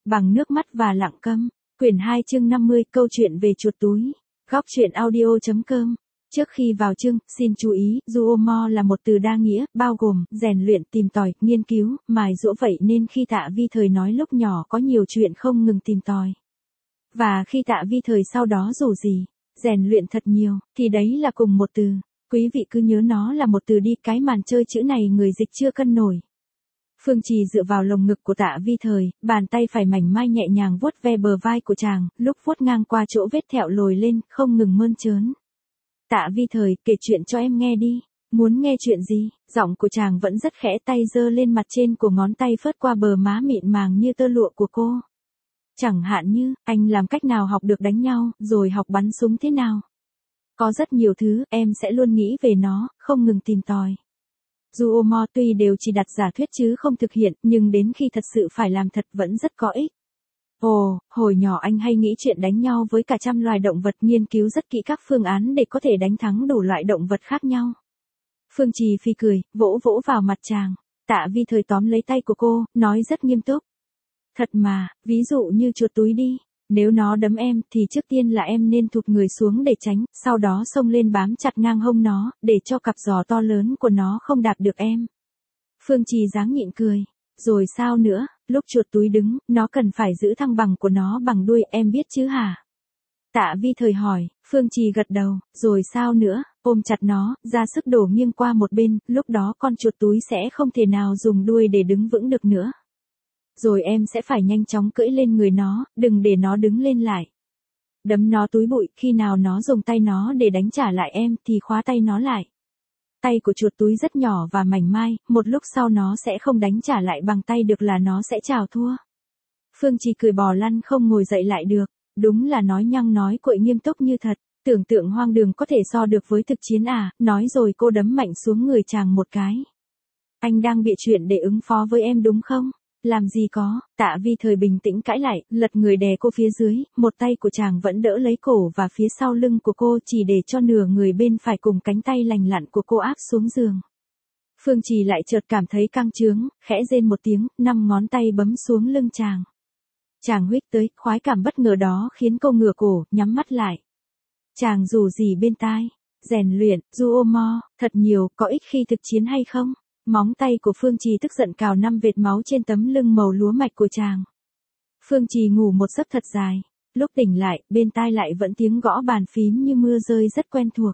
Bằng nước mắt và lặng câm. Quyển 2 chương 50 câu chuyện về chuột túi. Góc truyện audio.com. Trước khi vào chương, xin chú ý, Duomo là một từ đa nghĩa, bao gồm, rèn luyện, tìm tòi, nghiên cứu, mài giũa vậy nên khi Tạ Vi Thời nói lúc nhỏ có nhiều chuyện không ngừng tìm tòi. Và khi Tạ Vi Thời sau đó dù gì, rèn luyện thật nhiều, thì đấy là cùng một từ. Quý vị cứ nhớ nó là một từ đi, cái màn chơi chữ này người dịch chưa cân nổi. Phương Trì dựa vào lồng ngực của Tạ Vi Thời, bàn tay phải mảnh mai nhẹ nhàng vuốt ve bờ vai của chàng, lúc vuốt ngang qua chỗ vết thẹo lồi lên, không ngừng mơn trớn. Tạ Vi Thời, kể chuyện cho em nghe đi. Muốn nghe chuyện gì? Giọng của chàng vẫn rất khẽ, tay giơ lên mặt trên của ngón tay phớt qua bờ má mịn màng như tơ lụa của cô. Chẳng hạn như, anh làm cách nào học được đánh nhau, rồi học bắn súng thế nào? Có rất nhiều thứ, em sẽ luôn nghĩ về nó, không ngừng tìm tòi. Duomo tuy đều chỉ đặt giả thuyết chứ không thực hiện, nhưng đến khi thật sự phải làm thật vẫn rất có ích. Ồ, hồi nhỏ anh hay nghĩ chuyện đánh nhau với cả trăm loài động vật, nghiên cứu rất kỹ các phương án để có thể đánh thắng đủ loại động vật khác nhau. Phương Trì phì cười, vỗ vỗ vào mặt chàng. Tạ Vi Thời tóm lấy tay của cô, nói rất nghiêm túc. Thật mà, ví dụ như chuột túi đi. Nếu nó đấm em thì trước tiên là em nên thụt người xuống để tránh, sau đó xông lên bám chặt ngang hông nó, để cho cặp giò to lớn của nó không đạp được em. Phương Trì dáng nhịn cười. Rồi sao nữa, lúc chuột túi đứng, nó cần phải giữ thăng bằng của nó bằng đuôi, em biết chứ hả? Tạ Vi Thời hỏi. Phương Trì gật đầu. Rồi sao nữa, ôm chặt nó, ra sức đổ nghiêng qua một bên, lúc đó con chuột túi sẽ không thể nào dùng đuôi để đứng vững được nữa. Rồi em sẽ phải nhanh chóng cưỡi lên người nó, đừng để nó đứng lên lại. Đấm nó túi bụi, khi nào nó dùng tay nó để đánh trả lại em thì khóa tay nó lại. Tay của chuột túi rất nhỏ và mảnh mai, một lúc sau nó sẽ không đánh trả lại bằng tay được là nó sẽ chào thua. Phương Trì cười bò lăn không ngồi dậy lại được, đúng là nói nhăng nói cuội nghiêm túc như thật, tưởng tượng hoang đường có thể so được với thực chiến à, nói rồi cô đấm mạnh xuống người chàng một cái. Anh đang bịa chuyện để ứng phó với em đúng không? Làm gì có, Tạ Vi Thời bình tĩnh cãi lại, lật người đè cô phía dưới, một tay của chàng vẫn đỡ lấy cổ và phía sau lưng của cô chỉ để cho nửa người bên phải cùng cánh tay lành lặn của cô áp xuống giường. Phương Trì lại chợt cảm thấy căng trướng, khẽ rên một tiếng, 5 ngón tay bấm xuống lưng chàng. Chàng huých tới, khoái cảm bất ngờ đó khiến cô ngửa cổ, nhắm mắt lại. Chàng rủ rỉ bên tai, rèn luyện, Duomo, thật nhiều, có ích khi thực chiến hay không? Móng tay của Phương Trì tức giận cào 5 vệt máu trên tấm lưng màu lúa mạch của chàng. Phương Trì ngủ một giấc thật dài. Lúc tỉnh lại, bên tai lại vẫn tiếng gõ bàn phím như mưa rơi rất quen thuộc.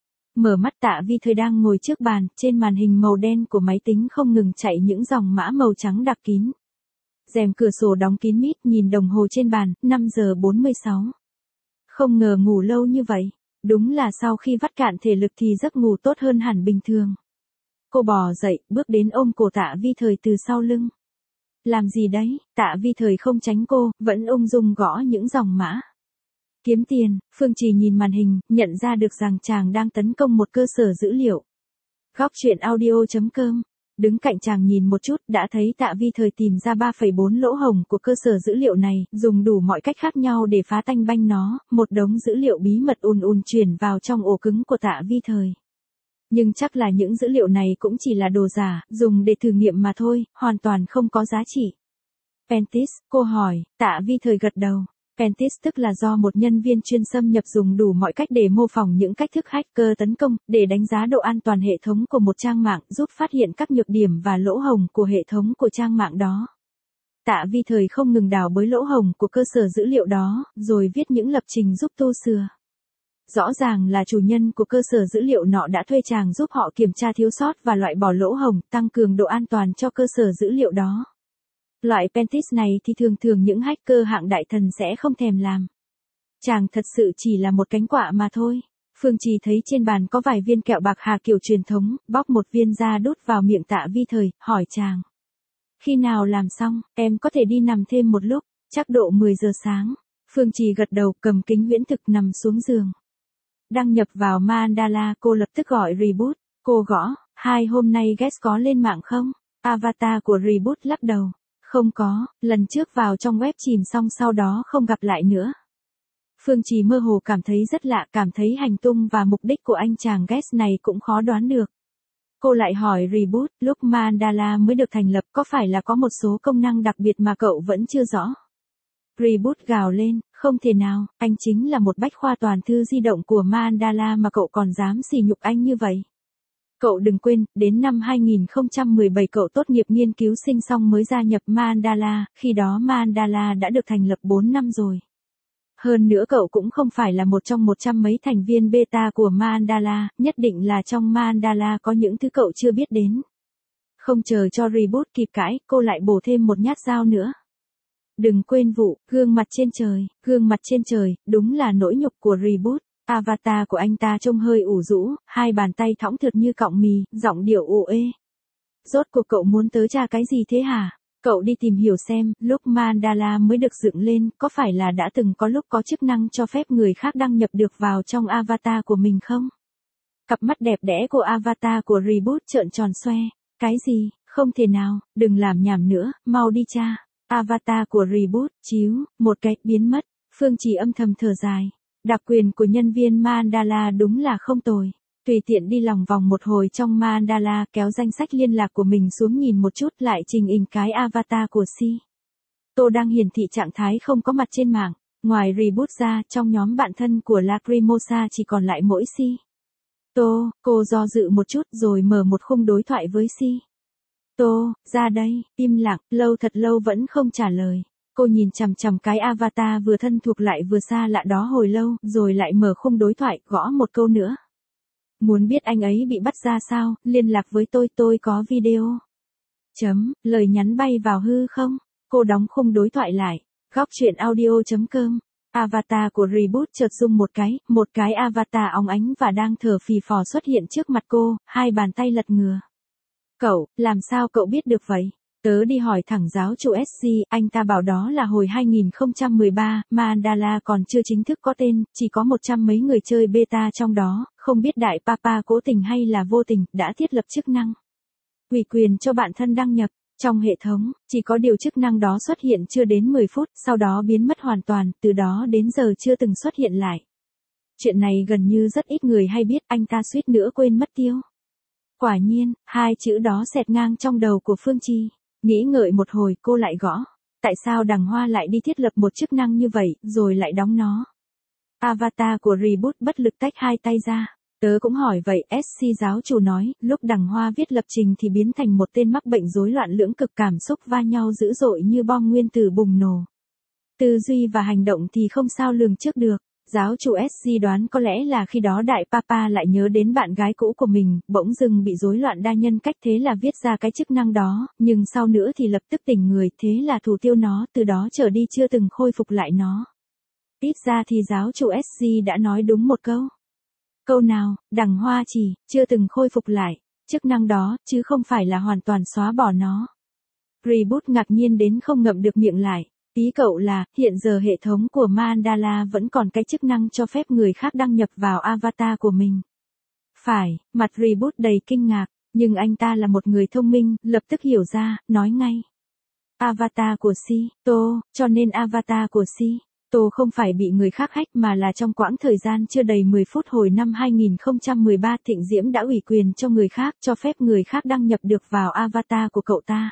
Mở mắt, Tạ Vi Thời đang ngồi trước bàn, trên màn hình màu đen của máy tính không ngừng chạy những dòng mã màu trắng đặc kín. Rèm cửa sổ đóng kín mít, nhìn đồng hồ trên bàn, 5 giờ 46. Không ngờ ngủ lâu như vậy. Đúng là sau khi vắt cạn thể lực thì giấc ngủ tốt hơn hẳn bình thường. Cô bò dậy, bước đến ôm cổ Tạ Vi Thời từ sau lưng. Làm gì đấy? Tạ Vi Thời không tránh cô, vẫn ung dung gõ những dòng mã. Kiếm tiền. Phương Trì nhìn màn hình, nhận ra được rằng chàng đang tấn công một cơ sở dữ liệu. Góc truyện audio.com. Đứng cạnh chàng nhìn một chút, đã thấy Tạ Vi Thời tìm ra 3,4 lỗ hổng của cơ sở dữ liệu này, dùng đủ mọi cách khác nhau để phá tanh banh nó, một đống dữ liệu bí mật ùn chuyển vào trong ổ cứng của Tạ Vi Thời. Nhưng chắc là những dữ liệu này cũng chỉ là đồ giả, dùng để thử nghiệm mà thôi, hoàn toàn không có giá trị. Pentis, cô hỏi. Tạ Vi Thời gật đầu. Pentis tức là do một nhân viên chuyên xâm nhập dùng đủ mọi cách để mô phỏng những cách thức hacker tấn công, để đánh giá độ an toàn hệ thống của một trang mạng, giúp phát hiện các nhược điểm và lỗ hổng của hệ thống của trang mạng đó. Tạ Vi Thời không ngừng đào bới lỗ hổng của cơ sở dữ liệu đó, rồi viết những lập trình giúp tu sửa. Rõ ràng là chủ nhân của cơ sở dữ liệu nọ đã thuê chàng giúp họ kiểm tra thiếu sót và loại bỏ lỗ hổng, tăng cường độ an toàn cho cơ sở dữ liệu đó. Loại Pentis này thì thường những hacker hạng đại thần sẽ không thèm làm. Chàng thật sự chỉ là một cánh quạ mà thôi. Phương Trì thấy trên bàn có vài viên kẹo bạc hà kiểu truyền thống, bóc một viên ra đút vào miệng Tạ Vi Thời, hỏi chàng. Khi nào làm xong, em có thể đi nằm thêm một lúc, chắc độ 10 giờ sáng. Phương Trì gật đầu, cầm kính viễn thực nằm xuống giường. Đăng nhập vào Mandala, cô lập tức gọi reboot. Cô gõ, hôm nay guest có lên mạng không? Avatar của reboot lắc đầu. Không có, lần trước vào trong web chìm xong sau đó không gặp lại nữa. Phương Trì mơ hồ cảm thấy rất lạ, cảm thấy hành tung và mục đích của anh chàng guest này cũng khó đoán được. Cô lại hỏi reboot, lúc Mandala mới được thành lập có phải là có một số công năng đặc biệt mà cậu vẫn chưa rõ? Reboot gào lên, không thể nào, anh chính là một bách khoa toàn thư di động của Mandala mà cậu còn dám sỉ nhục anh như vậy. Cậu đừng quên, đến năm 2017 cậu tốt nghiệp nghiên cứu sinh xong mới gia nhập Mandala, khi đó Mandala đã được thành lập 4 năm rồi. Hơn nữa cậu cũng không phải là một trong 100 mấy thành viên beta của Mandala, nhất định là trong Mandala có những thứ cậu chưa biết đến. Không chờ cho Reboot kịp cãi, cô lại bổ thêm một nhát dao nữa. Đừng quên vụ, gương mặt trên trời, đúng là nỗi nhục của Reboot. Avatar của anh ta trông hơi ủ rũ, hai bàn tay thõng thượt như cọng mì, giọng điệu ù ê. Rốt cuộc cậu muốn tới tra cái gì thế hả? Cậu đi tìm hiểu xem, lúc Mandala mới được dựng lên, có phải là đã từng có lúc có chức năng cho phép người khác đăng nhập được vào trong avatar của mình không? Cặp mắt đẹp đẽ của avatar của Reboot trợn tròn xoe. Cái gì? Không thể nào, đừng làm nhảm nữa, mau đi tra. Avatar của Reboot, chíu, một cái, biến mất. Phương Trì âm thầm thở dài. Đặc quyền của nhân viên Mandala đúng là không tồi. Tùy tiện đi lòng vòng một hồi trong Mandala, kéo danh sách liên lạc của mình xuống nhìn một chút, lại trình hình cái avatar của Si. Tô đang hiển thị trạng thái không có mặt trên mạng. Ngoài Reboot ra, trong nhóm bạn thân của Lacrimosa chỉ còn lại mỗi Si. Tô, cô do dự một chút rồi mở một khung đối thoại với Si. Tô, ra đây, im lặng, lâu thật lâu vẫn không trả lời. Cô nhìn chằm chằm cái avatar vừa thân thuộc lại vừa xa lạ đó hồi lâu, rồi lại mở khung đối thoại, gõ một câu nữa. Muốn biết anh ấy bị bắt ra sao, liên lạc với tôi có video. Lời nhắn bay vào hư không? Cô đóng khung đối thoại lại. Góc chuyện audio.com. Avatar của Reboot chợt rung một cái avatar óng ánh và đang thở phì phò xuất hiện trước mặt cô, hai bàn tay lật ngừa. Cậu, làm sao cậu biết được vậy? Tớ đi hỏi thẳng giáo chủ SC, anh ta bảo đó là hồi 2013, Mandala còn chưa chính thức có tên, chỉ có 100 mấy người chơi beta trong đó, không biết đại papa cố tình hay là vô tình, đã thiết lập chức năng ủy quyền cho bạn thân đăng nhập. Trong hệ thống, chỉ có điều chức năng đó xuất hiện chưa đến 10 phút, sau đó biến mất hoàn toàn, từ đó đến giờ chưa từng xuất hiện lại. Chuyện này gần như rất ít người hay biết, anh ta suýt nữa quên mất tiêu. Quả nhiên, hai chữ đó xẹt ngang trong đầu của Phương Trì. Nghĩ ngợi một hồi cô lại gõ. Tại sao Đằng Hoa lại đi thiết lập một chức năng như vậy, rồi lại đóng nó? Avatar của Reboot bất lực tách hai tay ra. Tớ cũng hỏi vậy, SC giáo chủ nói, lúc Đằng Hoa viết lập trình thì biến thành một tên mắc bệnh rối loạn lưỡng cực, cảm xúc va nhau dữ dội như bom nguyên tử bùng nổ. Tư duy và hành động thì không sao lường trước được. Giáo chủ SC đoán có lẽ là khi đó đại papa lại nhớ đến bạn gái cũ của mình, bỗng dưng bị rối loạn đa nhân cách, thế là viết ra cái chức năng đó, nhưng sau nữa thì lập tức tỉnh người, thế là thủ tiêu nó, từ đó trở đi chưa từng khôi phục lại nó. Ít ra thì giáo chủ SC đã nói đúng một câu. Câu nào? Đằng Hoa chỉ, chưa từng khôi phục lại chức năng đó, chứ không phải là hoàn toàn xóa bỏ nó. Reboot ngạc nhiên đến không ngậm được miệng lại. Ý cậu là, hiện giờ hệ thống của Mandala vẫn còn cái chức năng cho phép người khác đăng nhập vào avatar của mình. Phải, mặt Reboot đầy kinh ngạc, nhưng anh ta là một người thông minh, lập tức hiểu ra, nói ngay. Avatar của Si, Tô, cho nên avatar của Si, Tô không phải bị người khác hack mà là trong quãng thời gian chưa đầy 10 phút hồi năm 2013 Thịnh Diễm đã ủy quyền cho người khác, cho phép người khác đăng nhập được vào avatar của cậu ta.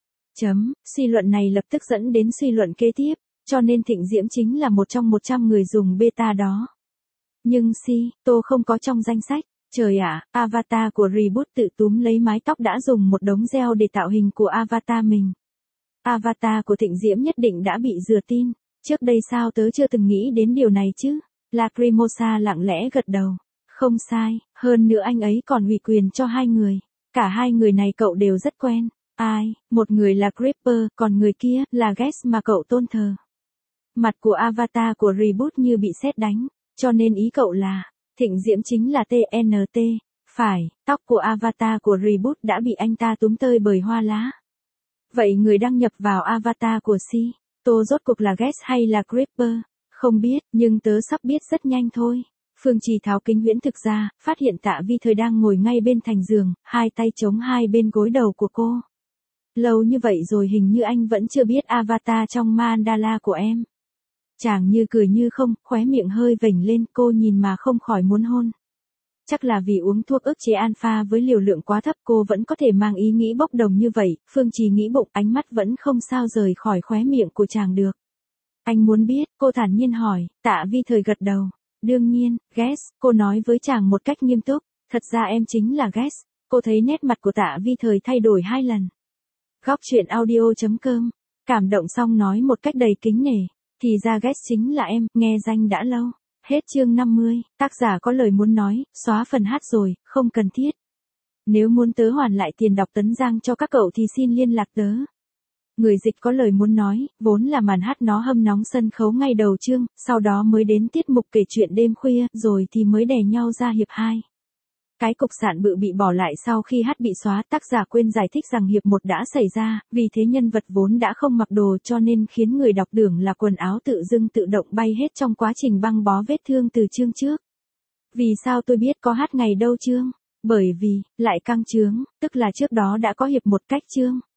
Suy luận này lập tức dẫn đến suy luận kế tiếp, cho nên Thịnh Diễm chính là một trong 100 người dùng beta đó. Nhưng Si, Tô không có trong danh sách. Trời ạ, avatar của Reboot tự túm lấy mái tóc đã dùng một đống gel để tạo hình của avatar mình. Avatar của Thịnh Diễm nhất định đã bị rửa tin. Trước đây sao tớ chưa từng nghĩ đến điều này chứ? Lacrimosa lặng lẽ gật đầu. Không sai, hơn nữa anh ấy còn ủy quyền cho hai người. Cả hai người này cậu đều rất quen. Ai? Một người là Creeper, còn người kia là Guest mà cậu tôn thờ. Mặt của avatar của Reboot như bị sét đánh, cho nên ý cậu là, Thịnh Diễm chính là TNT. Phải, tóc của avatar của Reboot đã bị anh ta túm tơi bởi hoa lá. Vậy người đăng nhập vào avatar của Si, Tô rốt cuộc là Guest hay là Creeper? Không biết, nhưng tớ sắp biết rất nhanh thôi. Phương Trì tháo kính huyễn thực ra, phát hiện Tạ Vi Thời đang ngồi ngay bên thành giường, hai tay chống hai bên gối đầu của cô. Lâu như vậy rồi hình như anh vẫn chưa biết avatar trong Mandala của em. Chàng như cười như không, khóe miệng hơi vểnh lên, cô nhìn mà không khỏi muốn hôn. Chắc là vì uống thuốc ức chế alpha với liều lượng quá thấp cô vẫn có thể mang ý nghĩ bốc đồng như vậy, Phương Trì nghĩ bụng, ánh mắt vẫn không sao rời khỏi khóe miệng của chàng được. Anh muốn biết, cô thản nhiên hỏi, Tạ Vi Thời gật đầu. Đương nhiên, Guess, cô nói với chàng một cách nghiêm túc, thật ra em chính là Guess. Cô thấy nét mặt của Tạ Vi Thời thay đổi 2 lần. Góc chuyện audio.com, cảm động xong nói một cách đầy kính nể, thì ra Guess chính là em, nghe danh đã lâu. Hết chương 50, tác giả có lời muốn nói, xóa phần hát rồi, không cần thiết. Nếu muốn tớ hoàn lại tiền đọc Tấn Giang cho các cậu thì xin liên lạc tớ. Người dịch có lời muốn nói, vốn là màn hát nó hâm nóng sân khấu ngay đầu chương, sau đó mới đến tiết mục kể chuyện đêm khuya, rồi thì mới đè nhau ra hiệp 2. Cái cục sạn bự bị bỏ lại sau khi hát bị xóa, tác giả quên giải thích rằng hiệp 1 đã xảy ra, vì thế nhân vật vốn đã không mặc đồ cho nên khiến người đọc tưởng là quần áo tự dưng tự động bay hết trong quá trình băng bó vết thương từ chương trước. Vì sao tôi biết có hát ngày đâu chương? Bởi vì, lại căng chương, tức là trước đó đã có hiệp 1 cách chương.